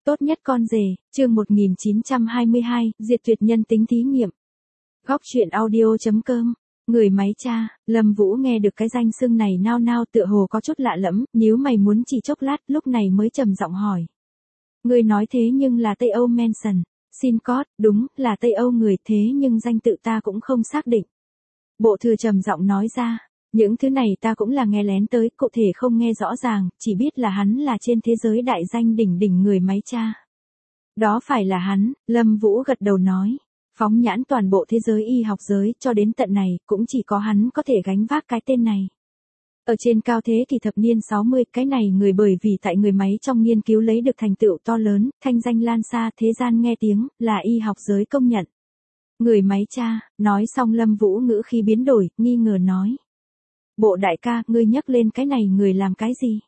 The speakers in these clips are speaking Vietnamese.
Tốt nhất con rể, chương 1922, diệt tuyệt nhân tính thí nghiệm. Góc truyện audio.com. Người máy cha. Lâm Vũ nghe được cái danh xưng này nao nao tựa hồ có chút lạ lẫm, nhíu mày muốn chỉ chốc lát, lúc này mới trầm giọng hỏi. Người nói thế nhưng là Tây Âu Manson. Xin cót, đúng, là Tây Âu người, thế nhưng danh tự ta cũng không xác định. Bộ thừa trầm giọng nói ra. Những thứ này ta cũng là nghe lén tới, cụ thể không nghe rõ ràng, chỉ biết là hắn là trên thế giới đại danh đỉnh đỉnh người máy cha. Đó phải là hắn, Lâm Vũ gật đầu nói. Phóng nhãn toàn bộ thế giới y học giới, cho đến tận này, cũng chỉ có hắn có thể gánh vác cái tên này. Ở trên cao thế kỷ thập niên 60, cái này người bởi vì tại người máy trong nghiên cứu lấy được thành tựu to lớn, thanh danh lan xa, thế gian nghe tiếng, là y học giới công nhận. Người máy cha, nói xong Lâm Vũ ngữ khí biến đổi, nghi ngờ nói. Bộ đại ca, ngươi nhắc lên cái này người làm cái gì?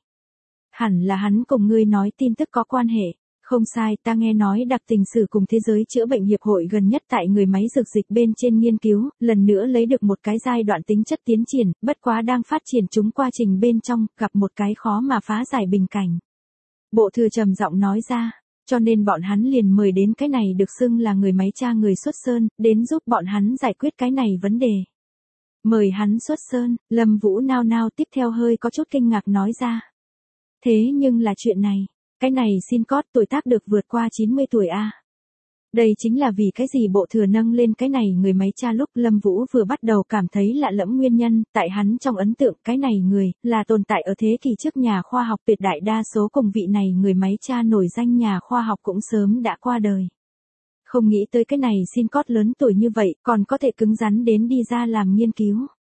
Hẳn là hắn cùng ngươi nói tin tức có quan hệ. Không sai, ta nghe nói đặc tình sử cùng thế giới chữa bệnh hiệp hội gần nhất tại người máy dược dịch bên trên nghiên cứu, lần nữa lấy được một cái giai đoạn tính chất tiến triển, bất quá đang phát triển chúng quá trình bên trong, gặp một cái khó mà phá giải bình cảnh. Bộ thừa trầm giọng nói ra, cho nên bọn hắn liền mời đến cái này được xưng là người máy cha người xuất sơn, đến giúp bọn hắn giải quyết cái này vấn đề. Mời hắn xuất sơn, Lâm Vũ nao nao tiếp theo hơi có chút kinh ngạc nói ra. Thế nhưng là chuyện này, cái này xin cót tuổi tác được vượt qua 90 tuổi a. Đây chính là vì cái gì bộ thừa nâng lên cái này người máy cha lúc Lâm Vũ vừa bắt đầu cảm thấy lạ lẫm nguyên nhân, tại hắn trong ấn tượng cái này người, là tồn tại ở thế kỷ trước nhà khoa học tuyệt đại đa số cùng vị này người máy cha nổi danh nhà khoa học cũng sớm đã qua đời. Không nghĩ tới cái này xin cót lớn tuổi như vậy, còn có thể cứng rắn đến đi ra làm nghiên cứu.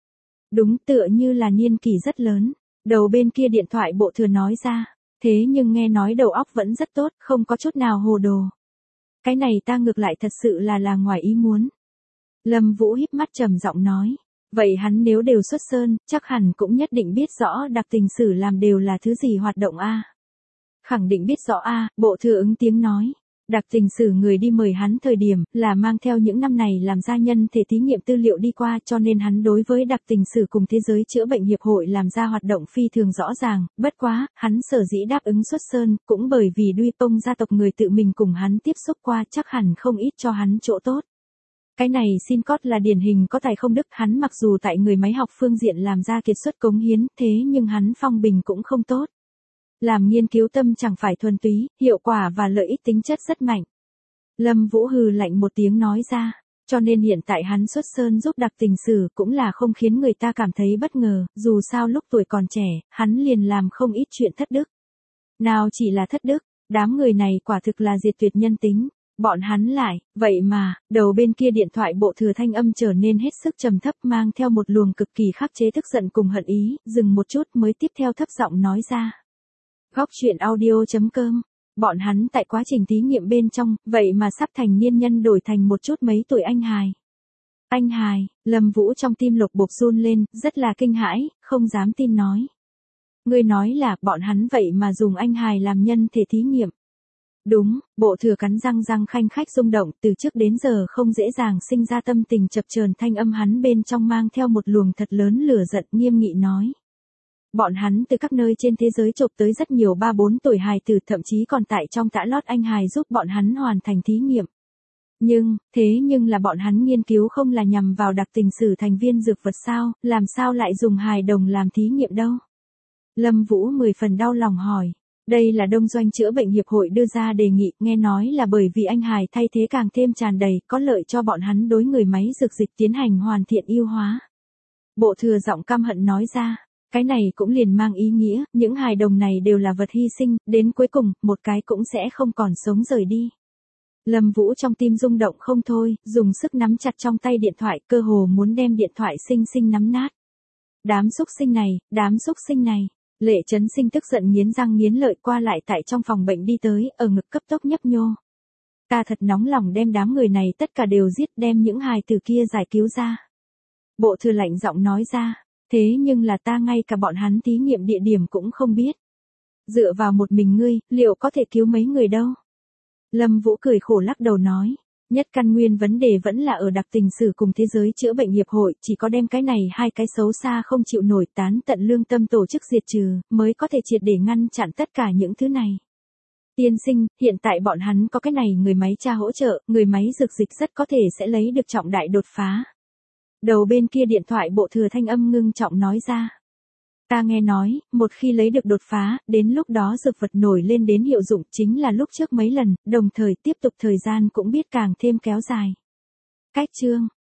Đúng tựa như là niên kỷ rất lớn, đầu bên kia điện thoại bộ thừa nói ra, thế nhưng nghe nói đầu óc vẫn rất tốt, không có chút nào hồ đồ. Cái này ta ngược lại thật sự là ngoài ý muốn. Lâm Vũ híp mắt trầm giọng nói, vậy hắn nếu đều xuất sơn, chắc hẳn cũng nhất định biết rõ đặc tình sử làm đều là thứ gì hoạt động a. Khẳng định biết rõ a, bộ thừa ứng tiếng nói. Đặc tình sử người đi mời hắn thời điểm, là mang theo những năm này làm ra nhân thể thí nghiệm tư liệu đi qua cho nên hắn đối với đặc tình sử cùng thế giới chữa bệnh hiệp hội làm ra hoạt động phi thường rõ ràng, bất quá, hắn sở dĩ đáp ứng xuất sơn, cũng bởi vì Duy Tông gia tộc người tự mình cùng hắn tiếp xúc qua chắc hẳn không ít cho hắn chỗ tốt. Cái này xin cót là điển hình có tài không đức, hắn mặc dù tại người máy học phương diện làm ra kiệt xuất cống hiến, thế nhưng hắn phong bình cũng không tốt. Làm nghiên cứu tâm chẳng phải thuần túy, hiệu quả và lợi ích tính chất rất mạnh. Lâm Vũ hừ lạnh một tiếng nói ra, cho nên hiện tại hắn xuất sơn giúp đặc tình sử cũng là không khiến người ta cảm thấy bất ngờ, dù sao lúc tuổi còn trẻ, hắn liền làm không ít chuyện thất đức. Nào chỉ là thất đức, đám người này quả thực là diệt tuyệt nhân tính. Bọn hắn lại, vậy mà, đầu bên kia điện thoại bộ thừa thanh âm trở nên hết sức trầm thấp mang theo một luồng cực kỳ khắc chế tức giận cùng hận ý, dừng một chút mới tiếp theo thấp giọng nói ra. Góc truyện audio.com. Bọn hắn tại quá trình thí nghiệm bên trong, vậy mà sắp thành niên nhân đổi thành một chút mấy tuổi anh hài. Anh hài, Lâm Vũ trong tim lục bục run lên, rất là kinh hãi, không dám tin nói. Ngươi nói là bọn hắn vậy mà dùng anh hài làm nhân thể thí nghiệm. Đúng, bộ thừa cắn răng khanh khách rung động, từ trước đến giờ không dễ dàng sinh ra tâm tình chập chờn, thanh âm hắn bên trong mang theo một luồng thật lớn lửa giận, nghiêm nghị nói. Bọn hắn từ các nơi trên thế giới chộp tới rất nhiều 3-4 tuổi hài tử, thậm chí còn tại trong tã lót anh hài giúp bọn hắn hoàn thành thí nghiệm. Thế nhưng là bọn hắn nghiên cứu không là nhằm vào đặc tình sử thành viên dược vật sao, làm sao lại dùng hài đồng làm thí nghiệm đâu? Lâm Vũ 10 phần đau lòng hỏi. Đây là Đông Doanh chữa bệnh hiệp hội đưa ra đề nghị, nghe nói là bởi vì anh hài thay thế càng thêm tràn đầy, có lợi cho bọn hắn đối người máy dược dịch tiến hành hoàn thiện ưu hóa. Bộ thừa giọng căm hận nói ra. Cái này cũng liền mang ý nghĩa, những hài đồng này đều là vật hy sinh, đến cuối cùng, một cái cũng sẽ không còn sống rời đi. Lâm Vũ trong tim rung động không thôi, dùng sức nắm chặt trong tay điện thoại, cơ hồ muốn đem điện thoại xinh nắm nát. Đám xúc sinh này, Lệ Chấn Sinh tức giận nghiến răng nghiến lợi qua lại tại trong phòng bệnh đi tới, ở ngực cấp tốc nhấp nhô. Ta thật nóng lòng đem đám người này tất cả đều giết, đem những hài tử kia giải cứu ra. Bộ thừa lạnh giọng nói ra. Thế nhưng là ta ngay cả bọn hắn thí nghiệm địa điểm cũng không biết. Dựa vào một mình ngươi, liệu có thể cứu mấy người đâu? Lâm Vũ cười khổ lắc đầu nói. Nhất căn nguyên vấn đề vẫn là ở đặc tình sử cùng thế giới chữa bệnh hiệp hội, chỉ có đem cái này hai cái xấu xa không chịu nổi tán tận lương tâm tổ chức diệt trừ, mới có thể triệt để ngăn chặn tất cả những thứ này. Tiên sinh, hiện tại bọn hắn có cái này người máy tra hỗ trợ, người máy dược dịch rất có thể sẽ lấy được trọng đại đột phá. Đầu bên kia điện thoại bộ thừa thanh âm ngưng trọng nói ra. Ta nghe nói, một khi lấy được đột phá, đến lúc đó dược vật nổi lên đến hiệu dụng chính là lúc trước mấy lần, đồng thời tiếp tục thời gian cũng biết càng thêm kéo dài. Cách chương